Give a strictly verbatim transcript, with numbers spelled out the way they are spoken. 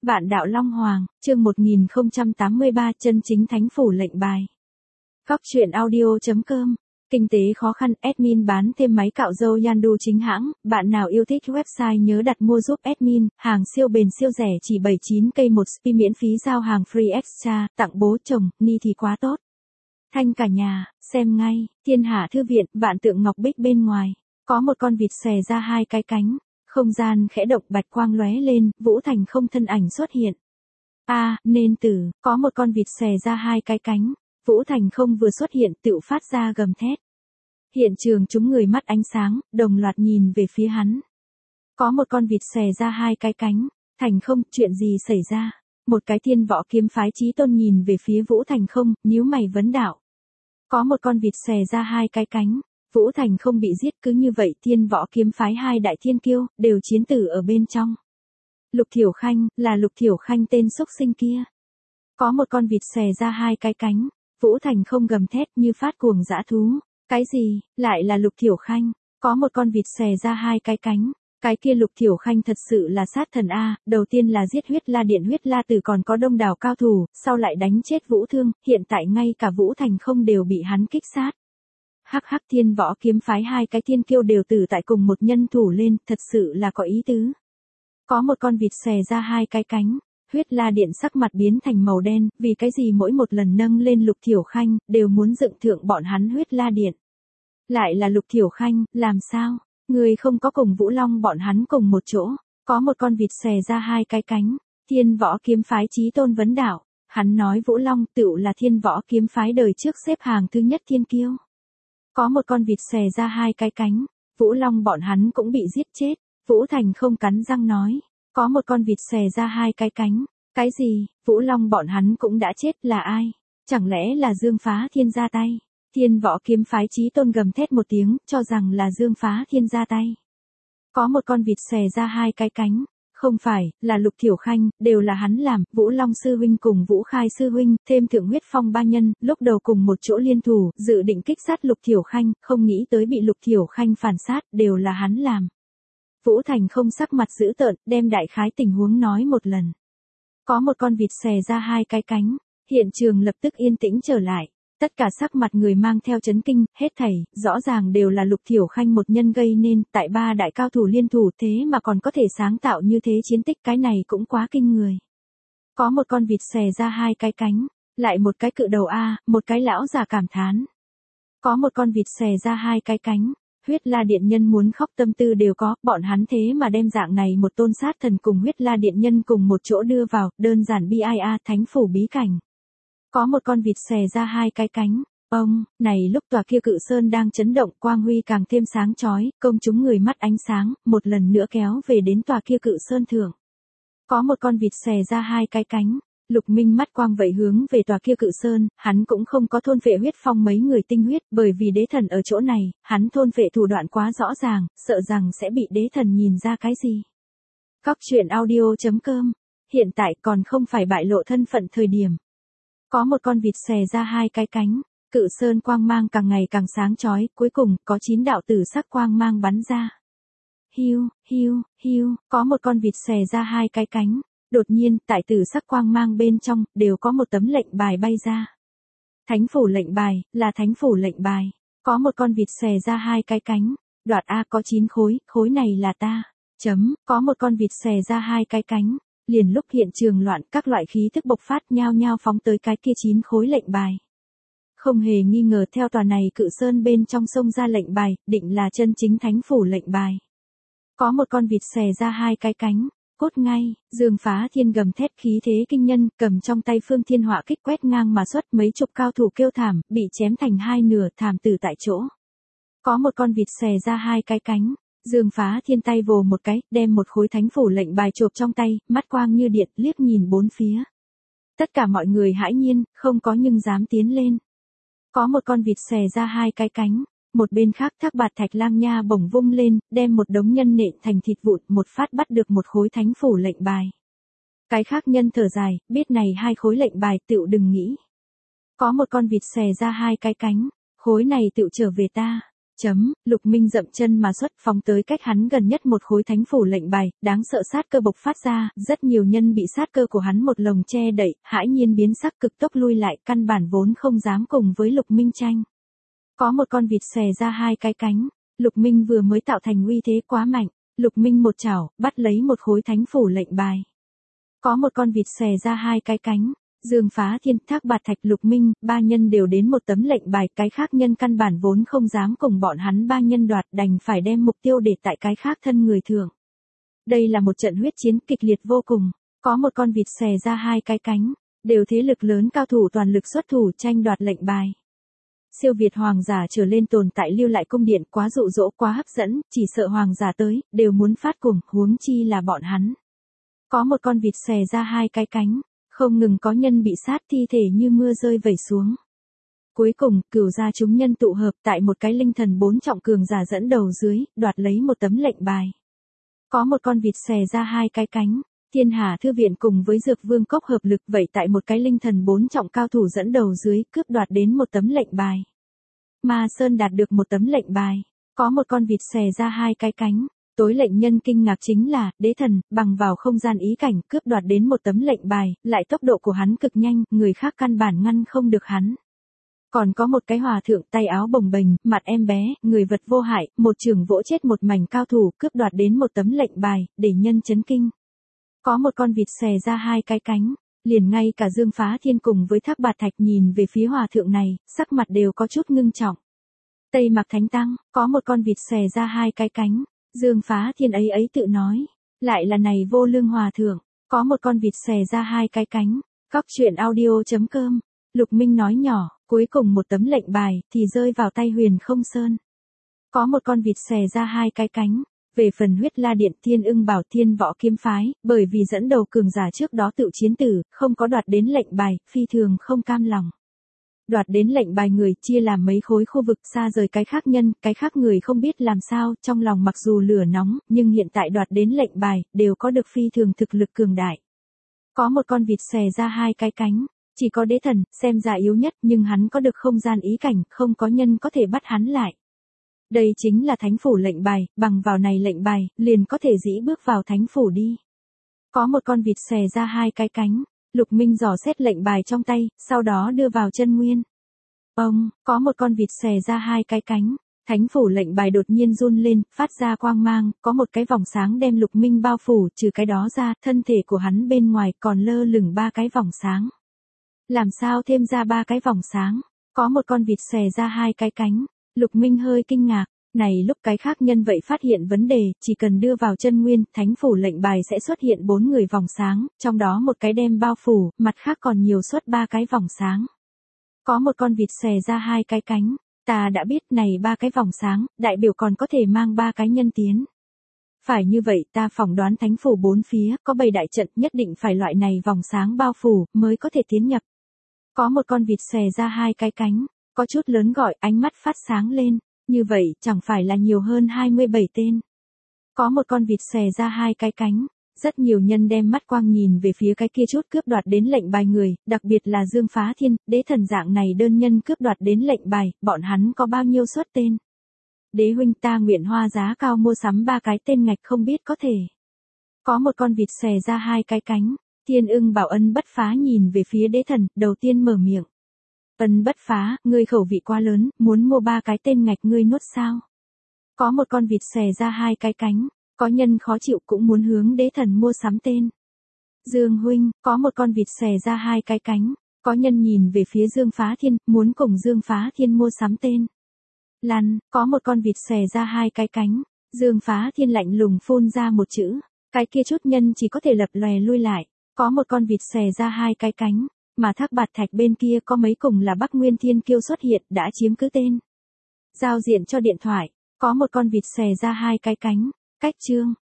Vạn đạo Long Hoàng, chương một nghìn không trăm tám mươi ba chân chính thánh phủ lệnh bài. Góc truyện audio chấm com. Kinh tế khó khăn, admin bán thêm máy cạo râu Yandu chính hãng, bạn nào yêu thích website nhớ đặt mua giúp admin, hàng siêu bền siêu rẻ chỉ bảy mươi chín k một spi miễn phí giao hàng free extra, tặng bố chồng, ni thì quá tốt. Thanh cả nhà, xem ngay, Thiên Hạ Thư viện, vạn tượng ngọc bích bên ngoài, có một con vịt xòe ra hai cái cánh. Không gian khẽ động, bạch quang lóe lên, Vũ Thành không thân ảnh xuất hiện. A, à, nên tử, có một con vịt xòe ra hai cái cánh. Vũ Thành không vừa xuất hiện tựu phát ra gầm thét. Hiện trường chúng người mắt ánh sáng, đồng loạt nhìn về phía hắn. Có một con vịt xòe ra hai cái cánh. Thành không, chuyện gì xảy ra? Một cái Thiên Võ Kiếm Phái chí tôn nhìn về phía Vũ Thành không, nhíu mày vấn đạo. Có một con vịt xòe ra hai cái cánh. Vũ Thành không bị giết, cứ như vậy Thiên Võ Kiếm Phái hai đại thiên kiêu, đều chiến tử ở bên trong. Lục Thiểu Khanh, là Lục Thiểu Khanh tên xúc sinh kia. Có một con vịt xòe ra hai cái cánh, Vũ Thành không gầm thét như phát cuồng dã thú. Cái gì, lại là Lục Thiểu Khanh, có một con vịt xòe ra hai cái cánh. Cái kia Lục Thiểu Khanh thật sự là sát thần A, đầu tiên là giết huyết la điện huyết la tử còn có đông đảo cao thủ, sau lại đánh chết Vũ Thương, hiện tại ngay cả Vũ Thành không đều bị hắn kích sát. Hắc hắc, Thiên Võ Kiếm Phái hai cái thiên kiêu đều tử tại cùng một nhân thủ lên, thật sự là có ý tứ. Có một con vịt xòe ra hai cái cánh, huyết la điện sắc mặt biến thành màu đen, vì cái gì mỗi một lần nâng lên Lục Thiểu Khanh, đều muốn dựng thượng bọn hắn huyết la điện. Lại là Lục Thiểu Khanh, làm sao? Người không có cùng Vũ Long bọn hắn cùng một chỗ, có một con vịt xòe ra hai cái cánh, Thiên Võ Kiếm Phái chí tôn vấn đạo, hắn nói Vũ Long tựu là Thiên Võ Kiếm Phái đời trước xếp hàng thứ nhất thiên kiêu. Có một con vịt xòe ra hai cái cánh, Vũ Long bọn hắn cũng bị giết chết, Vũ Thành không cắn răng nói, có một con vịt xòe ra hai cái cánh, cái gì, Vũ Long bọn hắn cũng đã chết là ai, chẳng lẽ là Dương Phá Thiên ra tay, Thiên Võ Kiếm Phái chí tôn gầm thét một tiếng, cho rằng là Dương Phá Thiên ra tay. Có một con vịt xòe ra hai cái cánh. Không phải, là Lục Thiểu Khanh, đều là hắn làm, Vũ Long sư huynh cùng Vũ Khai sư huynh, thêm Thượng Huyết Phong ba nhân, lúc đầu cùng một chỗ liên thủ, dự định kích sát Lục Thiểu Khanh, không nghĩ tới bị Lục Thiểu Khanh phản sát, đều là hắn làm. Vũ Thành không sắc mặt dữ tợn, đem đại khái tình huống nói một lần. Có một con vịt xòe ra hai cái cánh, hiện trường lập tức yên tĩnh trở lại. Tất cả sắc mặt người mang theo chấn kinh, hết thảy, rõ ràng đều là Lục Thiểu Khanh một nhân gây nên, tại ba đại cao thủ liên thủ thế mà còn có thể sáng tạo như thế chiến tích, cái này cũng quá kinh người. Có một con vịt xòe ra hai cái cánh, lại một cái cự đầu A, một cái lão già cảm thán. Có một con vịt xòe ra hai cái cánh, huyết la điện nhân muốn khóc tâm tư đều có, bọn hắn thế mà đem dạng này một tôn sát thần cùng huyết la điện nhân cùng một chỗ đưa vào, đơn giản bi ai a thánh phủ bí cảnh. Có một con vịt xòe ra hai cái cánh, ông, này lúc tòa kia cự sơn đang chấn động, quang huy càng thêm sáng chói, công chúng người mắt ánh sáng, một lần nữa kéo về đến tòa kia cự sơn thượng. Có một con vịt xòe ra hai cái cánh, Lục Minh mắt quang vậy hướng về tòa kia cự sơn, hắn cũng không có thôn phệ huyết phong mấy người tinh huyết, bởi vì đế thần ở chỗ này, hắn thôn phệ thủ đoạn quá rõ ràng, sợ rằng sẽ bị đế thần nhìn ra cái gì. Góc truyện audio chấm com, hiện tại còn không phải bại lộ thân phận thời điểm. Có một con vịt xòe ra hai cái cánh, cự sơn quang mang càng ngày càng sáng chói, cuối cùng có chín đạo tử sắc quang mang bắn ra. Hiu, hiu, hiu, có một con vịt xòe ra hai cái cánh, đột nhiên, tại tử sắc quang mang bên trong, đều có một tấm lệnh bài bay ra. Thánh phủ lệnh bài, là thánh phủ lệnh bài, có một con vịt xòe ra hai cái cánh, đoạt A có chín khối, khối này là ta, chấm, có một con vịt xòe ra hai cái cánh. Liền lúc hiện trường loạn, các loại khí thức bộc phát nhao nhao phóng tới cái kia chín khối lệnh bài. Không hề nghi ngờ theo tòa này cự sơn bên trong sông ra lệnh bài, định là chân chính thánh phủ lệnh bài. Có một con vịt xòe ra hai cái cánh, cốt ngay, Dương Phá Thiên gầm thét khí thế kinh nhân, cầm trong tay Phương Thiên Họa kích quét ngang mà xuất, mấy chục cao thủ kêu thảm, bị chém thành hai nửa, thảm tử tại chỗ. Có một con vịt xòe ra hai cái cánh. Dương Phá Thiên tay vồ một cái, đem một khối thánh phủ lệnh bài chộp trong tay, mắt quang như điện, liếc nhìn bốn phía. Tất cả mọi người hãi nhiên, không có nhưng dám tiến lên. Có một con vịt xòe ra hai cái cánh, một bên khác Thác Bạt Thạch Lang Nha bổng vung lên, đem một đống nhân nện thành thịt vụn, một phát bắt được một khối thánh phủ lệnh bài. Cái khác nhân thở dài, biết này hai khối lệnh bài tựu đừng nghĩ. Có một con vịt xòe ra hai cái cánh, khối này tựu trở về ta. Chấm, Lục Minh dậm chân mà xuất, phóng tới cách hắn gần nhất một khối thánh phủ lệnh bài, đáng sợ sát cơ bộc phát ra, rất nhiều nhân bị sát cơ của hắn một lồng che đậy, hãi nhiên biến sắc cực tốc lui lại, căn bản vốn không dám cùng với Lục Minh tranh. Có một con vịt xòe ra hai cái cánh, Lục Minh vừa mới tạo thành uy thế quá mạnh, Lục Minh một chảo, bắt lấy một khối thánh phủ lệnh bài. Có một con vịt xòe ra hai cái cánh, Dương Phá Thiên, Thác Bạt Thạch, Lục Minh, ba nhân đều đến một tấm lệnh bài, cái khác nhân căn bản vốn không dám cùng bọn hắn ba nhân đoạt, đành phải đem mục tiêu để tại cái khác thân người thưởng. Đây là một trận huyết chiến kịch liệt vô cùng, có một con vịt xòe ra hai cái cánh, đều thế lực lớn cao thủ toàn lực xuất thủ tranh đoạt lệnh bài. Siêu việt hoàng giả trở lên tồn tại lưu lại cung điện quá dụ dỗ quá hấp dẫn, chỉ sợ hoàng giả tới, đều muốn phát cùng, huống chi là bọn hắn. Có một con vịt xòe ra hai cái cánh, không ngừng có nhân bị sát thi thể như mưa rơi vẩy xuống. Cuối cùng, cửu gia chúng nhân tụ hợp tại một cái linh thần bốn trọng cường giả dẫn đầu dưới, đoạt lấy một tấm lệnh bài. Có một con vịt xòe ra hai cái cánh, Thiên Hà Thư Viện cùng với Dược Vương Cốc hợp lực vậy tại một cái linh thần bốn trọng cao thủ dẫn đầu dưới, cướp đoạt đến một tấm lệnh bài. Ma Sơn đạt được một tấm lệnh bài, có một con vịt xòe ra hai cái cánh. Tối lệnh nhân kinh ngạc chính là, đế thần, bằng vào không gian ý cảnh, cướp đoạt đến một tấm lệnh bài, lại tốc độ của hắn cực nhanh, người khác căn bản ngăn không được hắn. Còn có một cái hòa thượng tay áo bồng bềnh, mặt em bé, người vật vô hại, một trường vỗ chết một mảnh cao thủ, cướp đoạt đến một tấm lệnh bài, để nhân chấn kinh. Có một con vịt xòe ra hai cái cánh, liền ngay cả Dương Phá Thiên cùng với Thác Bạt Thạch nhìn về phía hòa thượng này, sắc mặt đều có chút ngưng trọng. Tây Mạc Thánh Tăng, có một con vịt xòe ra hai cái cánh. Dương Phá Thiên ấy ấy tự nói, lại là này vô lương hòa thượng, có một con vịt xòe ra hai cái cánh, Cóc Truyện Audio chấm com, Lục Minh nói nhỏ, cuối cùng một tấm lệnh bài, thì rơi vào tay Huyền Không Sơn. Có một con vịt xòe ra hai cái cánh, về phần Huyết La Điện Thiên Ưng Bảo Thiên Võ Kiếm Phái, bởi vì dẫn đầu cường giả trước đó tự chiến tử, không có đoạt đến lệnh bài, phi thường không cam lòng. Đoạt đến lệnh bài người chia làm mấy khối khu vực xa rời cái khác nhân, cái khác người không biết làm sao, trong lòng mặc dù lửa nóng, nhưng hiện tại đoạt đến lệnh bài, đều có được phi thường thực lực cường đại. Có một con vịt xòe ra hai cái cánh, chỉ có đế thần, xem ra yếu nhất, nhưng hắn có được không gian ý cảnh, không có nhân có thể bắt hắn lại. Đây chính là thánh phủ lệnh bài, bằng vào này lệnh bài, liền có thể dĩ bước vào thánh phủ đi. Có một con vịt xòe ra hai cái cánh. Lục Minh dò xét lệnh bài trong tay, sau đó đưa vào chân nguyên. Ông, có một con vịt xòe ra hai cái cánh, thánh phủ lệnh bài đột nhiên run lên, phát ra quang mang, có một cái vòng sáng đem Lục Minh bao phủ, trừ cái đó ra, thân thể của hắn bên ngoài còn lơ lửng ba cái vòng sáng. Làm sao thêm ra ba cái vòng sáng? Có một con vịt xòe ra hai cái cánh, Lục Minh hơi kinh ngạc. Này lúc cái khác nhân vậy phát hiện vấn đề, chỉ cần đưa vào chân nguyên, thánh phủ lệnh bài sẽ xuất hiện bốn người vòng sáng, trong đó một cái đem bao phủ, mặt khác còn nhiều xuất ba cái vòng sáng. Có một con vịt xòe ra hai cái cánh, ta đã biết này ba cái vòng sáng, đại biểu còn có thể mang ba cái nhân tiến. Phải như vậy ta phỏng đoán thánh phủ bốn phía, có bầy đại trận nhất định phải loại này vòng sáng bao phủ, mới có thể tiến nhập. Có một con vịt xòe ra hai cái cánh, có chút lớn gọi, ánh mắt phát sáng lên. Như vậy, chẳng phải là nhiều hơn hai mươi bảy tên. Có một con vịt xòe ra hai cái cánh, rất nhiều nhân đem mắt quang nhìn về phía cái kia chút cướp đoạt đến lệnh bài người, đặc biệt là Dương Phá Thiên, đế thần dạng này đơn nhân cướp đoạt đến lệnh bài, bọn hắn có bao nhiêu suất tên. Đế huynh ta nguyện hoa giá cao mua sắm ba cái tên ngạch không biết có thể. Có một con vịt xòe ra hai cái cánh, Thiên Ưng Bảo Ân Bất Phá nhìn về phía đế thần, đầu tiên mở miệng. Ân Bất Phá, ngươi khẩu vị quá lớn, muốn mua ba cái tên ngạch ngươi nuốt sao? Có một con vịt xòe ra hai cái cánh, có nhân khó chịu cũng muốn hướng đế thần mua sắm tên. Dương huynh, có một con vịt xòe ra hai cái cánh, có nhân nhìn về phía Dương Phá Thiên, muốn cùng Dương Phá Thiên mua sắm tên. Lăn, có một con vịt xòe ra hai cái cánh, Dương Phá Thiên lạnh lùng phun ra một chữ, cái kia chút nhân chỉ có thể lập lòe lui lại. Có một con vịt xòe ra hai cái cánh. Mà Thác Bạt Thạch bên kia có mấy cùng là Bắc Nguyên Thiên Kiêu xuất hiện đã chiếm cứ tên. Giao diện cho điện thoại, có một con vịt xòe ra hai cái cánh, cách chương.